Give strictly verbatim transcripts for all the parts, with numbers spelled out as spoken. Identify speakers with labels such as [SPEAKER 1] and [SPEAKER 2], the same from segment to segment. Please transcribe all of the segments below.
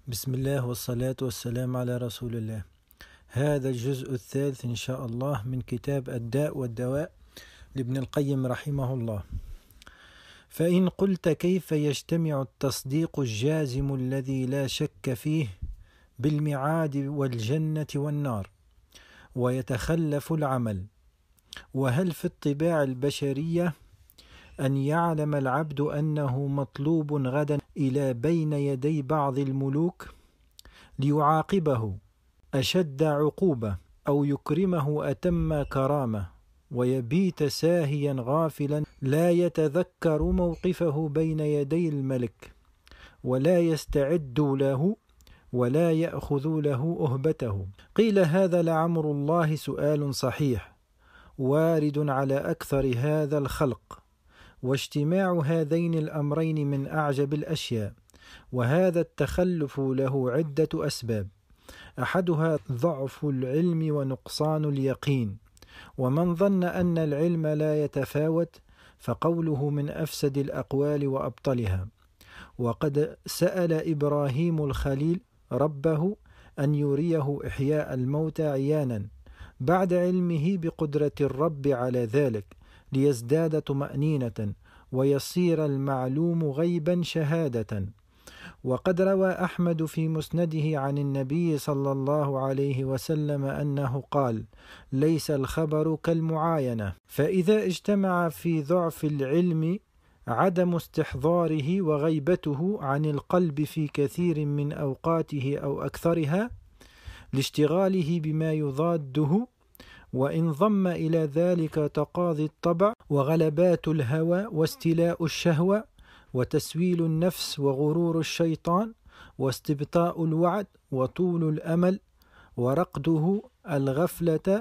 [SPEAKER 1] بسم الله والصلاة والسلام على رسول الله. هذا الجزء الثالث إن شاء الله من كتاب الداء والدواء لابن القيم رحمه الله. فإن قلت كيف يجتمع التصديق الجازم الذي لا شك فيه بالميعاد والجنة والنار ويتخلف العمل؟ وهل في الطباع البشرية أن يعلم العبد أنه مطلوب غدا إلى بين يدي بعض الملوك ليعاقبه أشد عقوبة أو يكرمه أتم كرامة، ويبيت ساهيا غافلا لا يتذكر موقفه بين يدي الملك ولا يستعد له ولا يأخذ له أهبته؟ قيل هذا لعمر الله سؤال صحيح وارد على أكثر هذا الخلق، واجتماع هذين الأمرين من أعجب الأشياء، وهذا التخلف له عدة أسباب، أحدها ضعف العلم ونقصان اليقين، ومن ظن أن العلم لا يتفاوت فقوله من أفسد الأقوال وأبطلها. وقد سأل إبراهيم الخليل ربه أن يريه إحياء الموتى عيانا بعد علمه بقدرة الرب على ذلك ليزداد طمأنينة ويصير المعلوم غيبا شهادة. وقد روى أحمد في مسنده عن النبي صلى الله عليه وسلم أنه قال: ليس الخبر كالمعاينة، فإذا اجتمع في ضعف العلم عدم استحضاره وغيبته عن القلب في كثير من أوقاته أو أكثرها لاشتغاله بما يضاده، وإن ضم إلى ذلك تقاضي الطبع وغلبات الهوى واستيلاء الشهوة وتسويل النفس وغرور الشيطان واستبطاء الوعد وطول الأمل ورقده الغفلة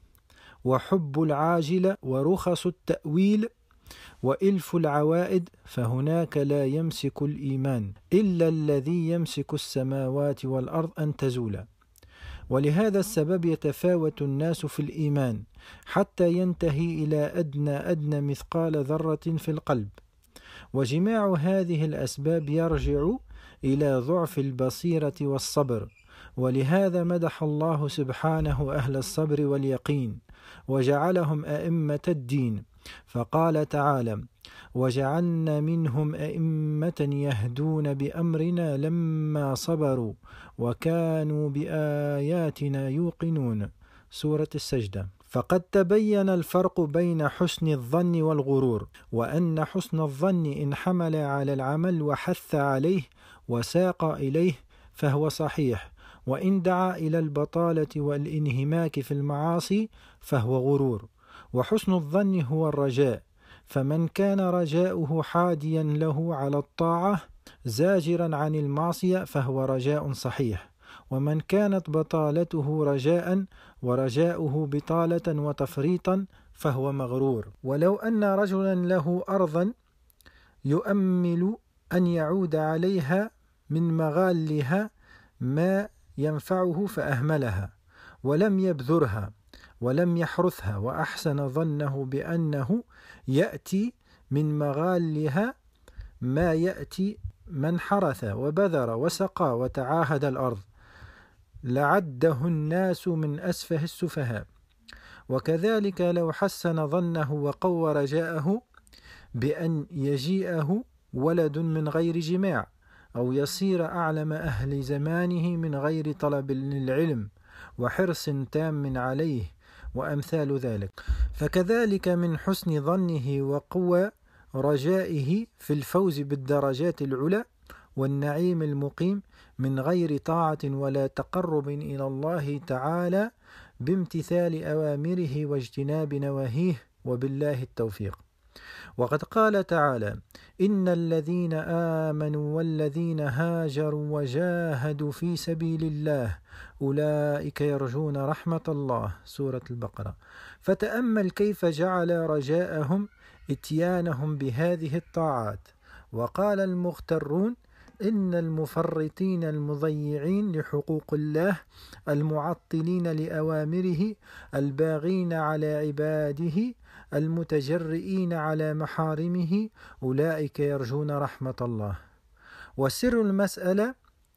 [SPEAKER 1] وحب العاجلة ورخص التأويل وإلف العوائد، فهناك لا يمسك الإيمان إلا الذي يمسك السماوات والأرض أن تزولا. ولهذا السبب يتفاوت الناس في الإيمان حتى ينتهي إلى أدنى أدنى مثقال ذرة في القلب، وجماع هذه الأسباب يرجع إلى ضعف البصيرة والصبر. ولهذا مدح الله سبحانه أهل الصبر واليقين وجعلهم أئمة الدين، فقال تعالى: وجعلنا منهم أئمة يهدون بأمرنا لما صبروا وكانوا بآياتنا يوقنون، سورة السجدة. فقد تبين الفرق بين حسن الظن والغرور، وأن حسن الظن إن حمل على العمل وحث عليه وساق إليه فهو صحيح، وإن دعا إلى البطالة والانهماك في المعاصي فهو غرور. وحسن الظن هو الرجاء، فمن كان رجاؤه حاديا له على الطاعة زاجرا عن المعصية فهو رجاء صحيح، ومن كانت بطالته رجاء ورجاؤه بطالة وتفريطا فهو مغرور. ولو أن رجلا له أرضا يؤمل أن يعود عليها من مغالها ما ينفعه فأهملها ولم يبذرها ولم يحرثها، وأحسن ظنه بأنه يأتي من مغالها ما يأتي من حرث وبذر وسقى وتعاهد الأرض، لعده الناس من أسفه السفهاء. وكذلك لو حسن ظنه وقوى رجاءه بأن يجيئه ولد من غير جماع، أو يصير أعلم أهل زمانه من غير طلب للعلم وحرص تام عليه وأمثال ذلك، فكذلك من حسن ظنه وقوى رجائه في الفوز بالدرجات العلى والنعيم المقيم من غير طاعة ولا تقرب إلى الله تعالى بامتثال أوامره واجتناب نواهيه، وبالله التوفيق. وقد قال تعالى: إن الذين آمنوا والذين هاجروا وجاهدوا في سبيل الله أولئك يرجون رحمة الله، سورة البقرة. فتأمل كيف جعل رجاءهم إتيانهم بهذه الطاعات. وقال المغترون: إن المفرطين المضيعين لحقوق الله المعطلين لأوامره الباغين على عباده المتجرئين على محارمه أولئك يرجون رحمة الله. وسر المسألة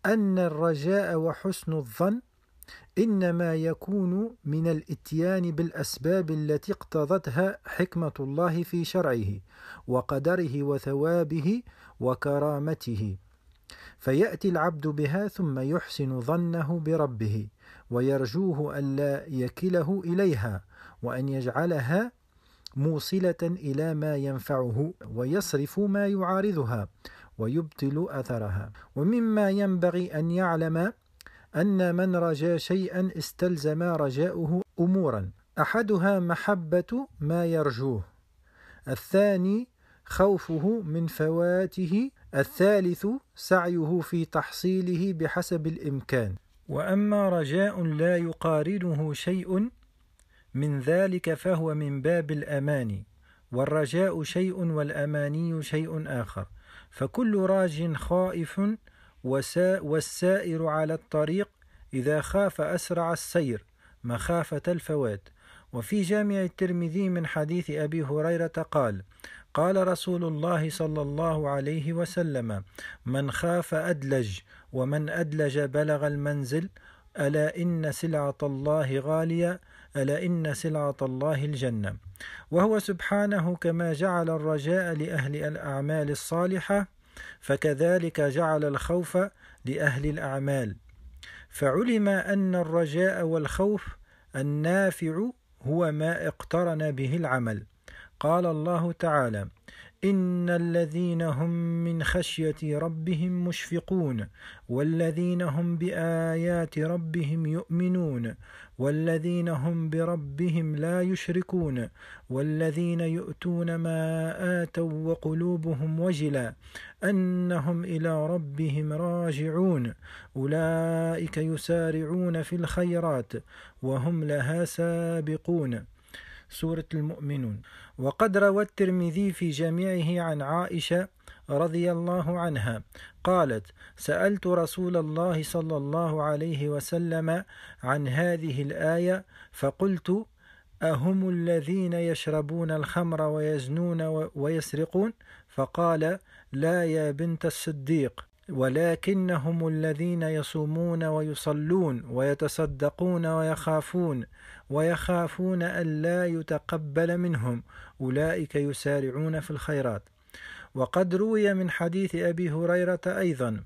[SPEAKER 1] أن الرجاء وحسن الظن إنما يكون من الإتيان بالأسباب التي اقتضتها حكمة الله في شرعه وقدره وثوابه وكرامته، فيأتي العبد بها ثم يحسن ظنه بربه ويرجوه ألا يكله إليها، وأن يجعلها موصلة إلى ما ينفعه ويصرف ما يعارضها ويبطل أثرها. ومما ينبغي أن يعلم أن من رجا شيئا استلزم رجاؤه أمورا، أحدها محبة ما يرجوه، الثاني خوفه من فواته، الثالث سعيه في تحصيله بحسب الإمكان. وأما رجاء لا يقارنه شيء من ذلك فهو من باب الأماني، والرجاء شيء والأماني شيء آخر، فكل راج خائف والسائر على الطريق إذا خاف أسرع السير مخافة الفوات. وفي جامع الترمذي من حديث أبي هريرة قال: قال رسول الله صلى الله عليه وسلم: من خاف أدلج، ومن أدلج بلغ المنزل، ألا إن سلعة الله غالية، ألا إن سلعة الله الجنة. وهو سبحانه كما جعل الرجاء لأهل الأعمال الصالحة فكذلك جعل الخوف لأهل الأعمال، فعلم أن الرجاء والخوف النافع هو ما اقترن به العمل. قال الله تعالى: إن الذين هم من خشية ربهم مشفقون، والذين هم بآيات ربهم يؤمنون، والذين هم بربهم لا يشركون، والذين يؤتون ما آتوا وقلوبهم وجلة أنهم إلى ربهم راجعون، أولئك يسارعون في الخيرات وهم لها سابقون. سورة المؤمنون. وقد روى الترمذي في جامعه عن عائشة رضي الله عنها قالت: سألت رسول الله صلى الله عليه وسلم عن هذه الآية فقلت: أهم الذين يشربون الخمر ويزنون ويسرقون؟ فقال: لا يا بنت الصديق، ولكنهم الذين يصومون ويصلون ويتصدقون ويخافون ويخافون أن لا يتقبل منهم، أولئك يسارعون في الخيرات. وقد روي من حديث أبي هريرة أيضا: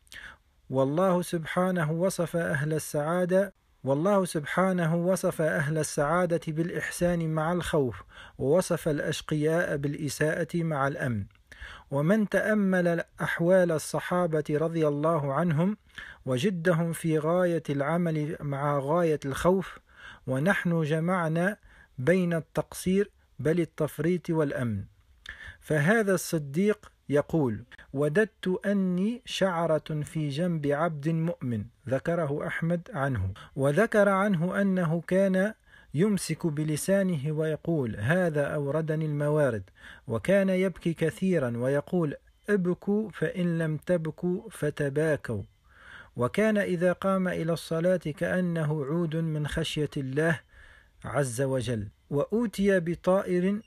[SPEAKER 1] والله سبحانه وصف أهل السعادة والله سبحانه وصف أهل السعادة بالإحسان مع الخوف، ووصف الأشقياء بالإساءة مع الأمن. ومن تأمل أحوال الصحابة رضي الله عنهم وجدهم في غاية العمل مع غاية الخوف، ونحن جمعنا بين التقصير بل التفريط والأمن. فهذا الصديق يقول: وددت أني شعرة في جنب عبد مؤمن، ذكره أحمد عنه. وذكر عنه أنه كان يمسك بلسانه ويقول: هذا أوردني الموارد. وكان يبكي كثيرا ويقول: ابكوا فإن لم تبكوا فتباكوا. وكان إذا قام إلى الصلاة كأنه عود من خشية الله عز وجل. وأوتي بطائر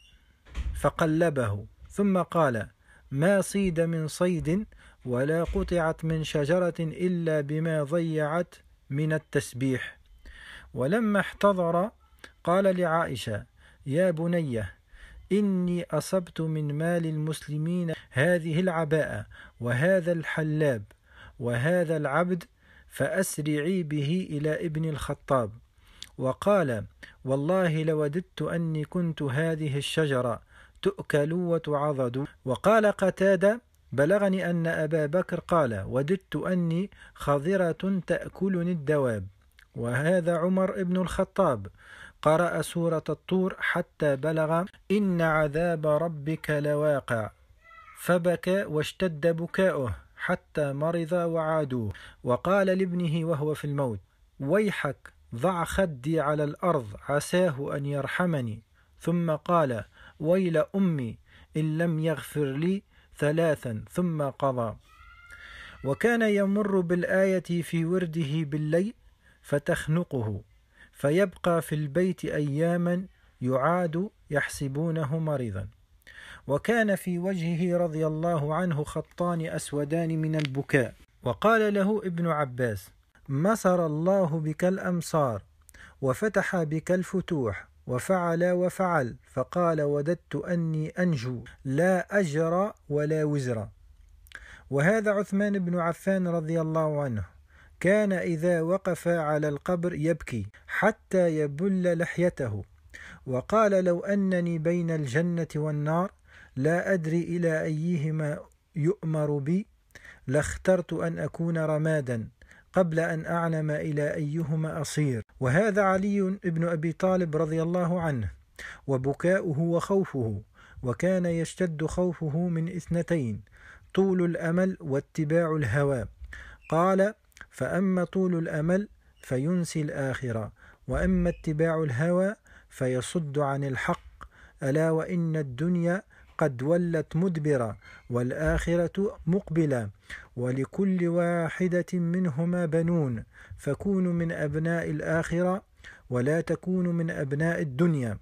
[SPEAKER 1] فقلبه ثم قال: ما صيد من صيد ولا قطعت من شجرة إلا بما ضيعت من التسبيح. ولما احتضر قال لعائشة: يا بنية، إني أصبت من مال المسلمين هذه العباءة وهذا الحلاب وهذا العبد، فأسرعي به إلى ابن الخطاب. وقال: والله لوددت أني كنت هذه الشجرة تؤكل وتعضد. وقال قتادة: بلغني أن أبا بكر قال: وددت أني خضرة تأكلني الدواب. وهذا عمر بن الخطاب قرأ سورة الطور حتى بلغ: إن عذاب ربك لواقع، فبكى واشتد بكاؤه حتى مرض وعادوه. وقال لابنه وهو في الموت: ويحك ضع خدي على الأرض عساه أن يرحمني. ثم قال: ويل أمي إن لم يغفر لي ثلاثا، ثم قضى. وكان يمر بالآية في ورده بالليل فتخنقه، فيبقى في البيت أياما يعاد يحسبونه مريضا. وكان في وجهه رضي الله عنه خطان أسودان من البكاء. وقال له ابن عباس: مصر الله بك الأمصار وفتح بك الفتوح وفعل وفعل. فقال: وددت أني أنجو لا أجر ولا وزر. وهذا عثمان بن عفان رضي الله عنه كان إذا وقف على القبر يبكي حتى يبل لحيته، وقال: لو أنني بين الجنة والنار لا أدري إلى أيهما يؤمر بي لاخترت أن أكون رمادا قبل أن أعلم إلى أيهما أصير. وهذا علي بن أبي طالب رضي الله عنه، وبكاؤه وخوفه، وكان يشتد خوفه من اثنتين: طول الأمل واتباع الهوى. قال: فأما طول الأمل فينسي الآخرة، وأما اتباع الهوى فيصد عن الحق، ألا وإن الدنيا قد ولت مدبرة والآخرة مقبلة، ولكل واحدة منهما بنون، فكونوا من أبناء الآخرة ولا تكونوا من أبناء الدنيا،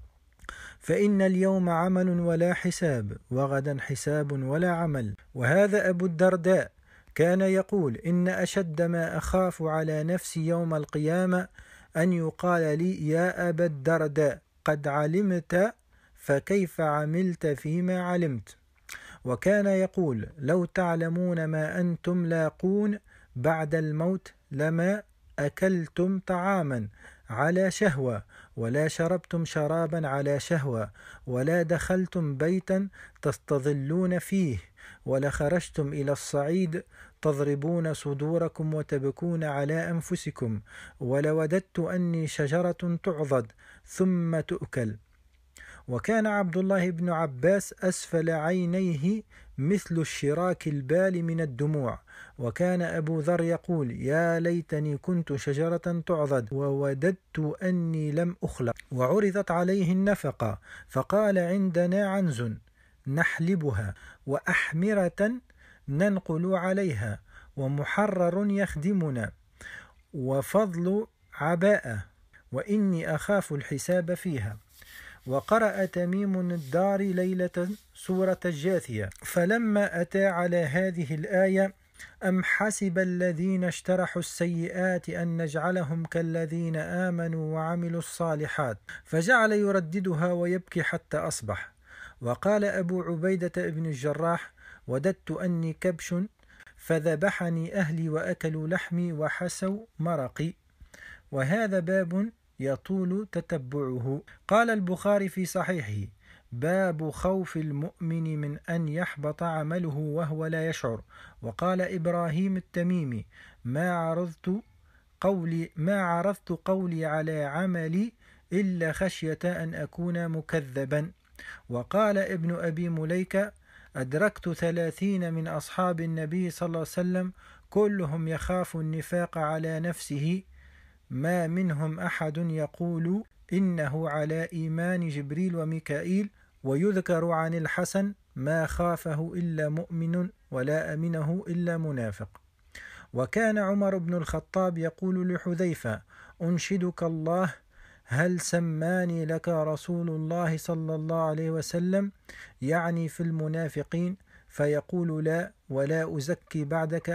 [SPEAKER 1] فإن اليوم عمل ولا حساب، وغدا حساب ولا عمل. وهذا أبو الدرداء كان يقول: إن أشد ما أخاف على نفسي يوم القيامة أن يقال لي: يا أبا الدرداء قد علمت فكيف عملت فيما علمت. وكان يقول: لو تعلمون ما أنتم لاقون بعد الموت لما أكلتم طعاما على شهوة، ولا شربتم شرابا على شهوة، ولا دخلتم بيتا تستظلون فيه، ولا خرجتم إلى الصعيد تضربون صدوركم وتبكون على أنفسكم، ولوددت أني شجرة تعضد ثم تؤكل. وكان عبد الله بن عباس أسفل عينيه مثل الشراك البال من الدموع. وكان أبو ذر يقول: يا ليتني كنت شجرة تعضد ووددت أني لم أخلق. وعرضت عليه النفقة فقال: عندنا عنز نحلبها، وأحمرة ننقل عليها، ومحرر يخدمنا، وفضل عباءة، وإني أخاف الحساب فيها. وقرأ تميم الدار ليلة سورة الجاثية، فلما أتى على هذه الآية: أم حسب الذين اشترحوا السيئات أن نجعلهم كالذين آمنوا وعملوا الصالحات، فجعل يرددها ويبكي حتى أصبح. وقال أبو عبيدة بن الجراح: وددت أني كبش فذبحني أهلي وأكلوا لحمي وحسوا مرقي. وهذا باب يطول تتبعه. قال البخاري في صحيحه: باب خوف المؤمن من أن يحبط عمله وهو لا يشعر. وقال إبراهيم التميمي: ما عرضت قولي ما عرضت قولي على عملي إلا خشية أن أكون مكذبا. وقال ابن أبي مليكة: أدركت ثلاثين من أصحاب النبي صلى الله عليه وسلم كلهم يخاف النفاق على نفسه، ما منهم أحد يقول إنه على إيمان جبريل وميكائيل. ويذكر عن الحسن: ما خافه إلا مؤمن ولا أمنه إلا منافق. وكان عمر بن الخطاب يقول لحذيفة: أنشدك الله، هل سماني لك رسول الله صلى الله عليه وسلم؟ يعني في المنافقين، فيقول: لا، ولا أزكي بعدك